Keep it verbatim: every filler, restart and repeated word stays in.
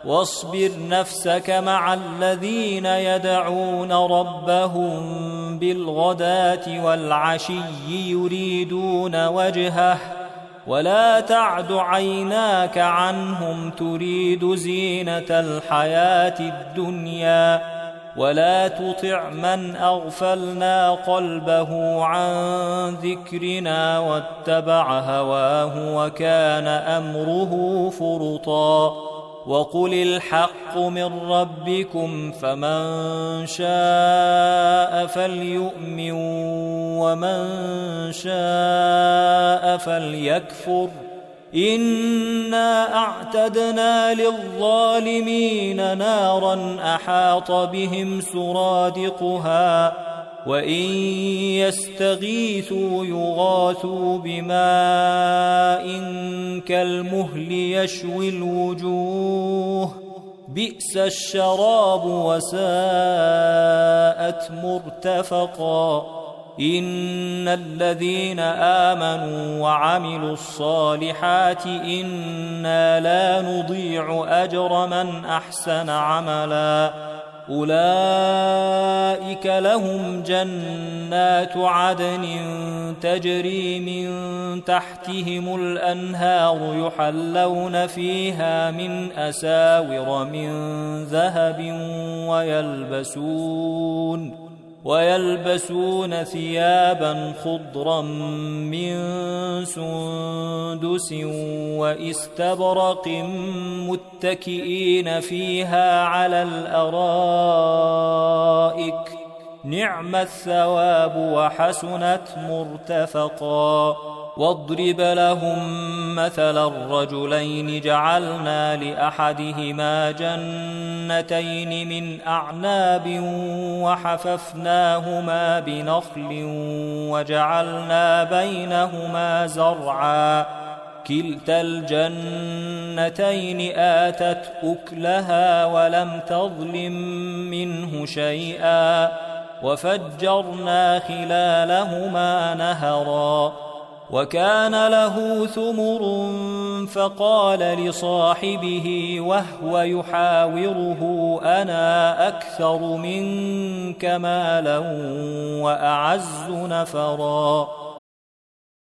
واصبر نفسك مع الذين يدعون ربهم بالغداة والعشي يريدون وجهه ولا تعد عيناك عنهم تريد زينة الحياة الدنيا ولا تطع من أغفلنا قلبه عن ذكرنا واتبع هواه وكان أمره فرطا وقل الحق من ربكم فمن شاء فليؤمن ومن شاء فليكفر إنا أعتدنا للظالمين نارا أحاط بهم سرادقها وإن يستغيثوا يغاثوا بماء كالمهل يشوي الوجوه بئس الشراب وساءت مرتفقا إن الذين آمنوا وعملوا الصالحات إنا لا نضيع أجر من أحسن عملا أولئك لهم جنات عدن تجري من تحتهم الأنهار يحلون فيها من أساور من ذهب ويلبسون ويلبسون ثيابا خضرا من سندس واستبرق متكئين فيها على الأرائك نعم الثواب وحسنت مرتفقا واضرب لهم مثل الرجلين جعلنا لأحدهما جنتين من أعناب وحففناهما بنخل وجعلنا بينهما زرعا كلتا الجنتين آتت أكلها ولم تظلم منه شيئا وفجرنا خلالهما نهرا وكان له ثمر فقال لصاحبه وهو يحاوره أنا أكثر منك مالا وأعز نفرا